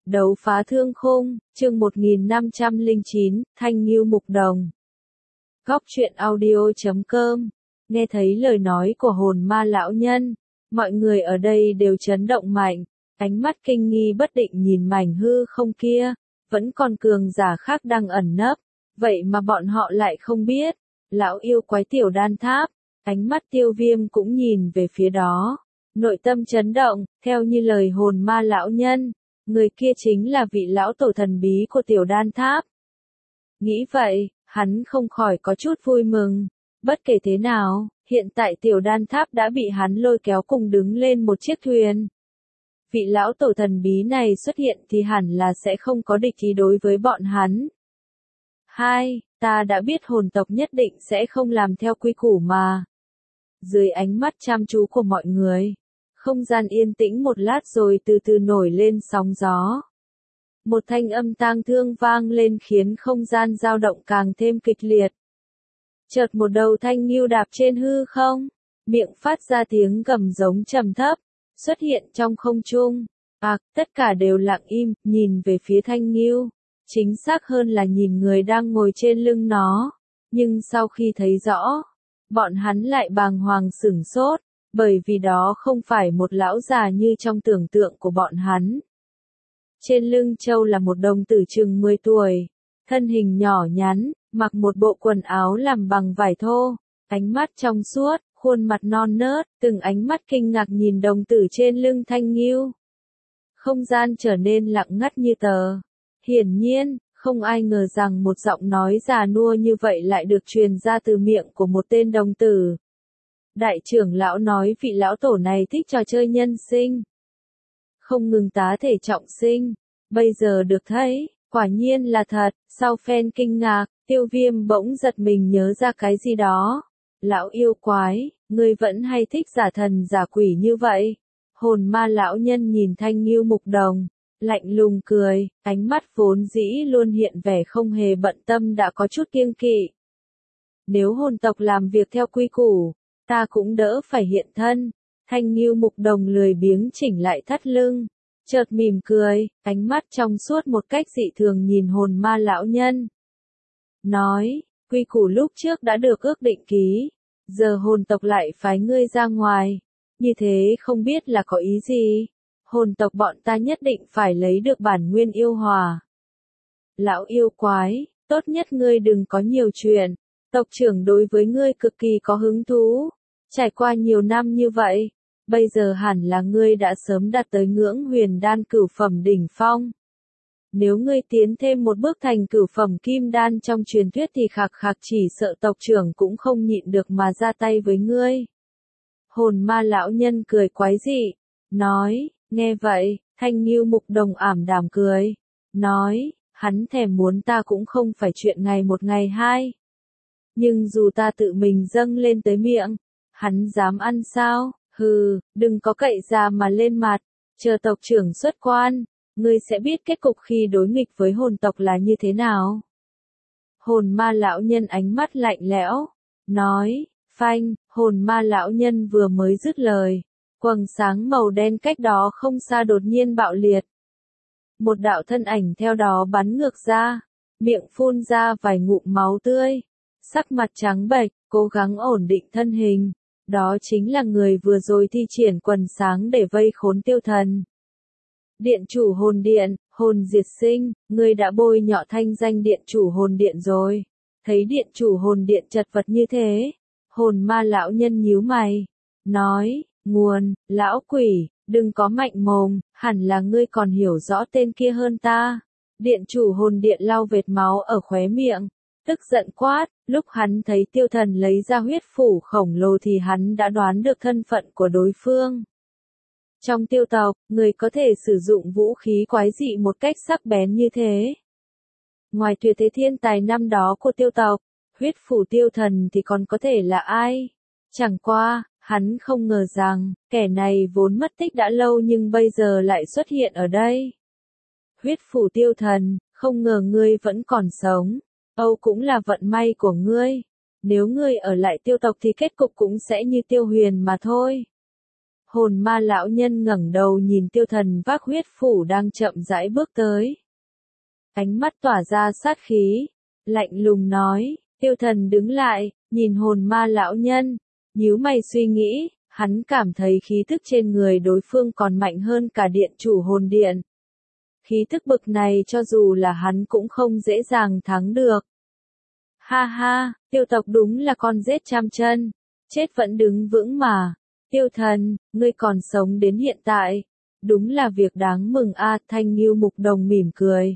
Đấu phá thương khung, chương 1509, Thanh Ngưu Mục Đồng. Góc truyện audio.com. Nghe thấy lời nói của hồn ma lão nhân, mọi người ở đây đều chấn động mạnh, ánh mắt kinh nghi bất định nhìn mảnh hư không kia, vẫn còn cường giả khác đang ẩn nấp, vậy mà bọn họ lại không biết. Lão yêu quái Tiểu Đan Tháp, ánh mắt Tiêu Viêm cũng nhìn về phía đó, nội tâm chấn động, theo như lời hồn ma lão nhân. Người kia chính là vị lão tổ thần bí của Tiểu Đan Tháp. Nghĩ vậy, hắn không khỏi có chút vui mừng. Bất kể thế nào, hiện tại Tiểu Đan Tháp đã bị hắn lôi kéo cùng đứng lên một chiếc thuyền. Vị lão tổ thần bí này xuất hiện thì hẳn là sẽ không có địch ý đối với bọn hắn. Ta đã biết hồn tộc nhất định sẽ không làm theo quy củ mà. Dưới ánh mắt chăm chú của mọi người, không gian yên tĩnh một lát rồi từ từ nổi lên sóng gió. Một thanh âm tang thương vang lên khiến không gian dao động càng thêm kịch liệt. Chợt một đầu thanh ngưu đạp trên hư không, miệng phát ra tiếng gầm giống trầm thấp, xuất hiện trong không trung. Tất cả đều lặng im, nhìn về phía thanh ngưu, chính xác hơn là nhìn người đang ngồi trên lưng nó. Nhưng sau khi thấy rõ, bọn hắn lại bàng hoàng sửng sốt. Bởi vì đó không phải một lão già như trong tưởng tượng của bọn hắn. Trên lưng trâu là một đồng tử chừng 10 tuổi, thân hình nhỏ nhắn, mặc một bộ quần áo làm bằng vải thô, ánh mắt trong suốt, khuôn mặt non nớt, từng ánh mắt kinh ngạc nhìn đồng tử trên lưng thanh ngưu. Không gian trở nên lặng ngắt như tờ. Hiển nhiên, không ai ngờ rằng một giọng nói già nua như vậy lại được truyền ra từ miệng của một tên đồng tử. Đại trưởng lão nói vị lão tổ này thích trò chơi nhân sinh. Không ngừng tá thể trọng sinh. Bây giờ được thấy, quả nhiên là thật. Sau phen kinh ngạc, Tiêu Viêm bỗng giật mình nhớ ra cái gì đó. Lão yêu quái, ngươi vẫn hay thích giả thần giả quỷ như vậy. Hồn ma lão nhân nhìn Thanh Ngưu Mục Đồng, lạnh lùng cười, ánh mắt vốn dĩ luôn hiện vẻ không hề bận tâm đã có chút kiêng kỵ. Nếu hồn tộc làm việc theo quy củ, ta cũng đỡ phải hiện thân. Thanh Ngưu Mục Đồng lười biếng chỉnh lại thắt lưng, chợt mỉm cười, ánh mắt trong suốt một cách dị thường nhìn hồn ma lão nhân. Nói, quy củ lúc trước đã được ước định ký, giờ hồn tộc lại phái ngươi ra ngoài, như thế không biết là có ý gì. Hồn tộc bọn ta nhất định phải lấy được bản nguyên yêu hòa. Lão yêu quái, tốt nhất ngươi đừng có nhiều chuyện, tộc trưởng đối với ngươi cực kỳ có hứng thú. Trải qua nhiều năm như vậy, bây giờ hẳn là ngươi đã sớm đạt tới ngưỡng huyền đan cửu phẩm đỉnh phong. Nếu ngươi tiến thêm một bước thành cửu phẩm kim đan trong truyền thuyết thì khạc khạc chỉ sợ tộc trưởng cũng không nhịn được mà ra tay với ngươi. Hồn ma lão nhân cười quái dị, nói, nghe vậy, Thanh Ngưu Mục Đồng ảm đạm cười, nói, hắn thèm muốn ta cũng không phải chuyện ngày một ngày hai. Nhưng dù ta tự mình dâng lên tới miệng, hắn dám ăn sao? Hừ, đừng có cậy ra mà lên mặt, chờ tộc trưởng xuất quan, ngươi sẽ biết kết cục khi đối nghịch với hồn tộc là như thế nào. Hồn ma lão nhân ánh mắt lạnh lẽo, nói, phanh, hồn ma lão nhân vừa mới dứt lời, quầng sáng màu đen cách đó không xa đột nhiên bạo liệt. Một đạo thân ảnh theo đó bắn ngược ra, miệng phun ra vài ngụm máu tươi, sắc mặt trắng bệch, cố gắng ổn định thân hình. Đó chính là người vừa rồi thi triển quần sáng để vây khốn Tiêu Thần. Điện chủ hồn điện, hồn diệt sinh, ngươi đã bôi nhọ thanh danh điện chủ hồn điện rồi. Thấy điện chủ hồn điện chật vật như thế, hồn ma lão nhân nhíu mày, nói, nguồn, lão quỷ, đừng có mạnh mồm, hẳn là ngươi còn hiểu rõ tên kia hơn ta. Điện chủ hồn điện lau vệt máu ở khóe miệng, tức giận quát, lúc hắn thấy Tiêu Thần lấy ra huyết phủ khổng lồ thì hắn đã đoán được thân phận của đối phương. Trong tiêu tộc, người có thể sử dụng vũ khí quái dị một cách sắc bén như thế. Ngoài tuyệt thế thiên tài năm đó của tiêu tộc, huyết phủ Tiêu Thần thì còn có thể là ai? Chẳng qua, hắn không ngờ rằng, kẻ này vốn mất tích đã lâu nhưng bây giờ lại xuất hiện ở đây. Huyết phủ Tiêu Thần, không ngờ ngươi vẫn còn sống. Âu cũng là vận may của ngươi. Nếu ngươi ở lại tiêu tộc thì kết cục cũng sẽ như Tiêu Huyền mà thôi. Hồn ma lão nhân ngẩng đầu nhìn tiêu thần vác huyết phủ đang chậm rãi bước tới. Ánh mắt tỏa ra sát khí, lạnh lùng nói, tiêu thần đứng lại, nhìn hồn ma lão nhân, nhíu mày suy nghĩ, hắn cảm thấy khí tức trên người đối phương còn mạnh hơn cả điện chủ hồn điện. Khí tức bực này cho dù là hắn cũng không dễ dàng thắng được. Ha ha, tiêu tộc đúng là con rết trăm chân, chết vẫn đứng vững mà. Tiêu thần, ngươi còn sống đến hiện tại, đúng là việc đáng mừng a. Thanh Ngưu Mục Đồng mỉm cười.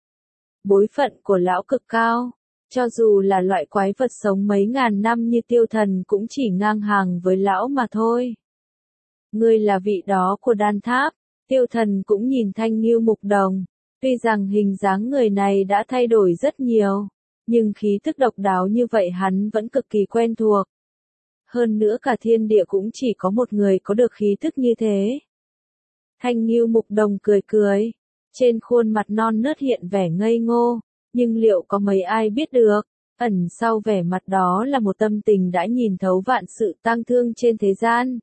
Bối phận của lão cực cao, cho dù là loại quái vật sống mấy ngàn năm như tiêu thần cũng chỉ ngang hàng với lão mà thôi. Ngươi là vị đó của đan tháp, tiêu thần cũng nhìn Thanh Ngưu Mục Đồng, tuy rằng hình dáng người này đã thay đổi rất nhiều, nhưng khí tức độc đáo như vậy hắn vẫn cực kỳ quen thuộc. Hơn nữa cả thiên địa cũng chỉ có một người có được khí tức như thế. Thanh Ngưu Mục Đồng cười cười, trên khuôn mặt non nớt hiện vẻ ngây ngô, nhưng liệu có mấy ai biết được, ẩn sau vẻ mặt đó là một tâm tình đã nhìn thấu vạn sự tang thương trên thế gian.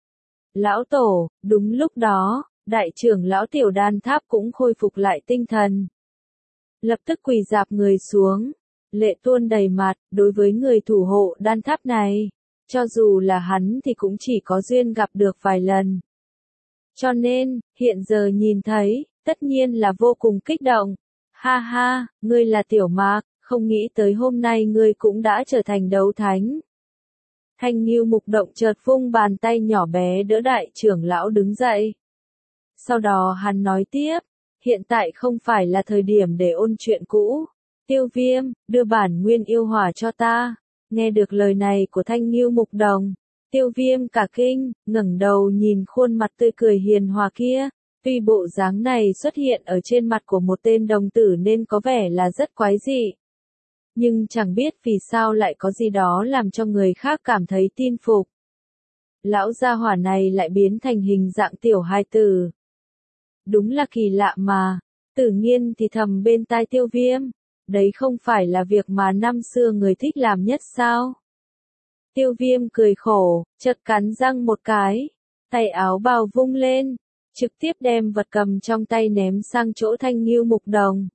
Lão Tổ, đúng lúc đó, đại trưởng lão Tiểu Đan Tháp cũng khôi phục lại tinh thần. Lập tức quỳ rạp người xuống, lệ tuôn đầy mặt, đối với người thủ hộ đan tháp này. Cho dù là hắn thì cũng chỉ có duyên gặp được vài lần. Cho nên, hiện giờ nhìn thấy, tất nhiên là vô cùng kích động. Ha ha, ngươi là Tiểu Mạc, không nghĩ tới hôm nay ngươi cũng đã trở thành đấu thánh. Thanh Ngưu Mục Động chợt vung bàn tay nhỏ bé đỡ đại trưởng lão đứng dậy. Sau đó hắn nói tiếp, hiện tại không phải là thời điểm để ôn chuyện cũ. Tiêu Viêm, đưa bản nguyên yêu hỏa cho ta. Nghe được lời này của Thanh Ngưu Mục Đồng, Tiêu Viêm cả kinh, ngẩng đầu nhìn khuôn mặt tươi cười hiền hòa kia, tuy bộ dáng này xuất hiện ở trên mặt của một tên đồng tử nên có vẻ là rất quái dị. Nhưng chẳng biết vì sao lại có gì đó làm cho người khác cảm thấy tin phục. Lão gia hỏa này lại biến thành hình dạng tiểu hài tử. Đúng là kỳ lạ mà, Tử Nghiên thì thầm bên tai Tiêu Viêm. Đấy không phải là việc mà năm xưa người thích làm nhất sao? Tiêu Viêm cười khổ, chợt cắn răng một cái, tay áo bào vung lên, trực tiếp đem vật cầm trong tay ném sang chỗ Thanh Ngưu Mục Đồng.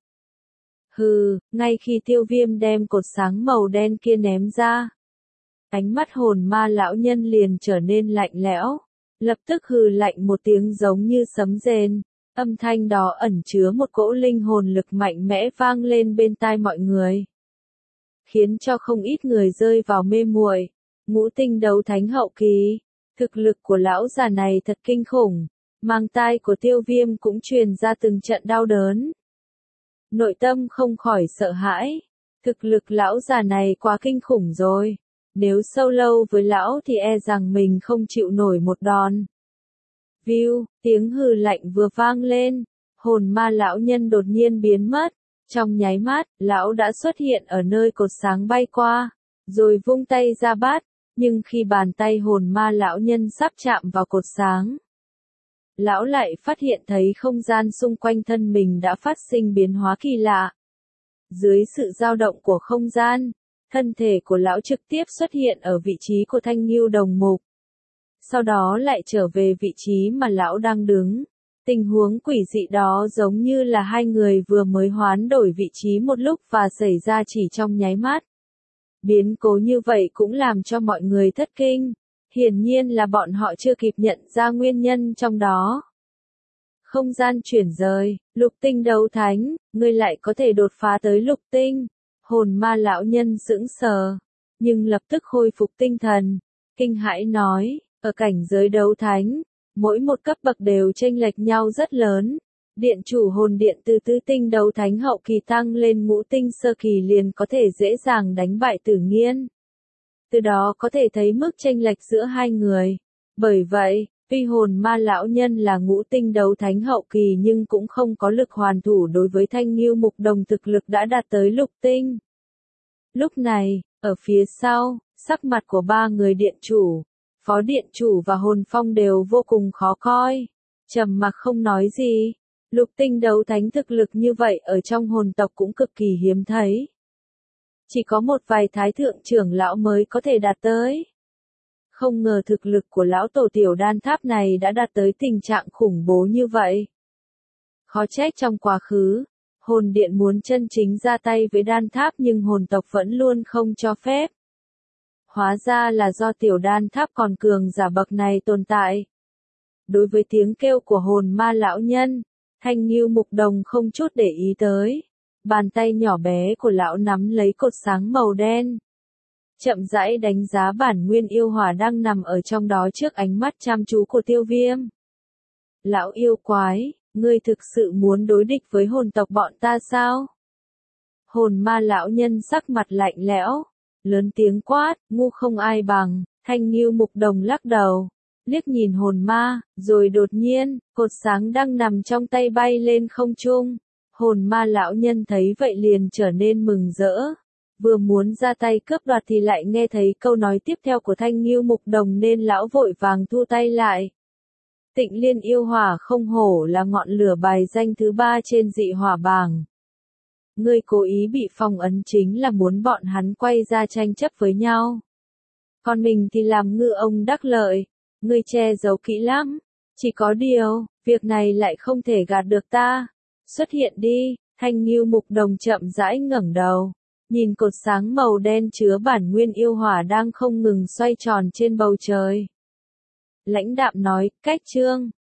Hừ, ngay khi Tiêu Viêm đem cột sáng màu đen kia ném ra, ánh mắt hồn ma lão nhân liền trở nên lạnh lẽo, lập tức hừ lạnh một tiếng giống như sấm rền. Âm thanh đó ẩn chứa một cỗ linh hồn lực mạnh mẽ vang lên bên tai mọi người, khiến cho không ít người rơi vào mê muội. Ngũ tinh đấu thánh hậu kỳ, thực lực của lão già này thật kinh khủng, mang tai của Tiêu Viêm cũng truyền ra từng trận đau đớn. Nội tâm không khỏi sợ hãi, thực lực lão già này quá kinh khủng rồi, nếu sâu lâu với lão thì e rằng mình không chịu nổi một đòn. View, tiếng hừ lạnh vừa vang lên, hồn ma lão nhân đột nhiên biến mất, trong nháy mắt, lão đã xuất hiện ở nơi cột sáng bay qua, rồi vung tay ra bắt, nhưng khi bàn tay hồn ma lão nhân sắp chạm vào cột sáng, lão lại phát hiện thấy không gian xung quanh thân mình đã phát sinh biến hóa kỳ lạ. Dưới sự dao động của không gian, thân thể của lão trực tiếp xuất hiện ở vị trí của Thanh Ngưu Đồng Mục. Sau đó lại trở về vị trí mà lão đang đứng. Tình huống quỷ dị đó giống như là hai người vừa mới hoán đổi vị trí một lúc và xảy ra chỉ trong nháy mắt. Biến cố như vậy cũng làm cho mọi người thất kinh. Hiển nhiên là bọn họ chưa kịp nhận ra nguyên nhân trong đó. Không gian chuyển rời, lục tinh đấu thánh, ngươi lại có thể đột phá tới lục tinh. Hồn ma lão nhân sững sờ, nhưng lập tức khôi phục tinh thần, kinh hãi nói, ở cảnh giới đấu thánh, mỗi một cấp bậc đều chênh lệch nhau rất lớn. Điện chủ hồn điện từ tứ tinh đấu thánh hậu kỳ tăng lên ngũ tinh sơ kỳ liền có thể dễ dàng đánh bại Tử Nghiên. Từ đó có thể thấy mức chênh lệch giữa hai người. Bởi vậy, tuy hồn ma lão nhân là ngũ tinh đấu thánh hậu kỳ nhưng cũng không có lực hoàn thủ đối với Thanh Ngưu Mục Đồng thực lực đã đạt tới lục tinh. Lúc này, ở phía sau, sắc mặt của ba người điện chủ, phó điện chủ và hồn phong đều vô cùng khó coi. Trầm mặc không nói gì. Lục tinh đấu thánh thực lực như vậy ở trong hồn tộc cũng cực kỳ hiếm thấy. Chỉ có một vài thái thượng trưởng lão mới có thể đạt tới. Không ngờ thực lực của lão tổ tiểu đan tháp này đã đạt tới tình trạng khủng bố như vậy. Khó trách trong quá khứ, hồn điện muốn chân chính ra tay với đan tháp nhưng hồn tộc vẫn luôn không cho phép. Hóa ra là do tiểu đan tháp còn cường giả bậc này tồn tại. Đối với tiếng kêu của hồn ma lão nhân, Thanh Ngưu Mục Đồng không chút để ý tới. Bàn tay nhỏ bé của lão nắm lấy cột sáng màu đen. Chậm rãi đánh giá bản nguyên yêu hỏa đang nằm ở trong đó trước ánh mắt chăm chú của Tiêu Viêm. Lão yêu quái, ngươi thực sự muốn đối địch với hồn tộc bọn ta sao? Hồn ma lão nhân sắc mặt lạnh lẽo, lớn tiếng quát, ngu không ai bằng. Thanh Ngưu Mục Đồng lắc đầu, liếc nhìn hồn ma, rồi đột nhiên, cột sáng đang nằm trong tay bay lên không trung. Hồn ma lão nhân thấy vậy liền trở nên mừng rỡ. Vừa muốn ra tay cướp đoạt thì lại nghe thấy câu nói tiếp theo của Thanh Ngưu Mục Đồng nên lão vội vàng thu tay lại. Tịnh Liên yêu hỏa không hổ là ngọn lửa bài danh thứ 3 trên dị hỏa bảng. Ngươi cố ý bị phong ấn chính là muốn bọn hắn quay ra tranh chấp với nhau. Còn mình thì làm ngư ông đắc lợi, ngươi che giấu kỹ lắm. Chỉ có điều, việc này lại không thể gạt được ta. Xuất hiện đi. Thanh Ngưu Mục Đồng chậm rãi ngẩng đầu, nhìn cột sáng màu đen chứa bản nguyên yêu hỏa đang không ngừng xoay tròn trên bầu trời. Lãnh đạm nói, cách chương.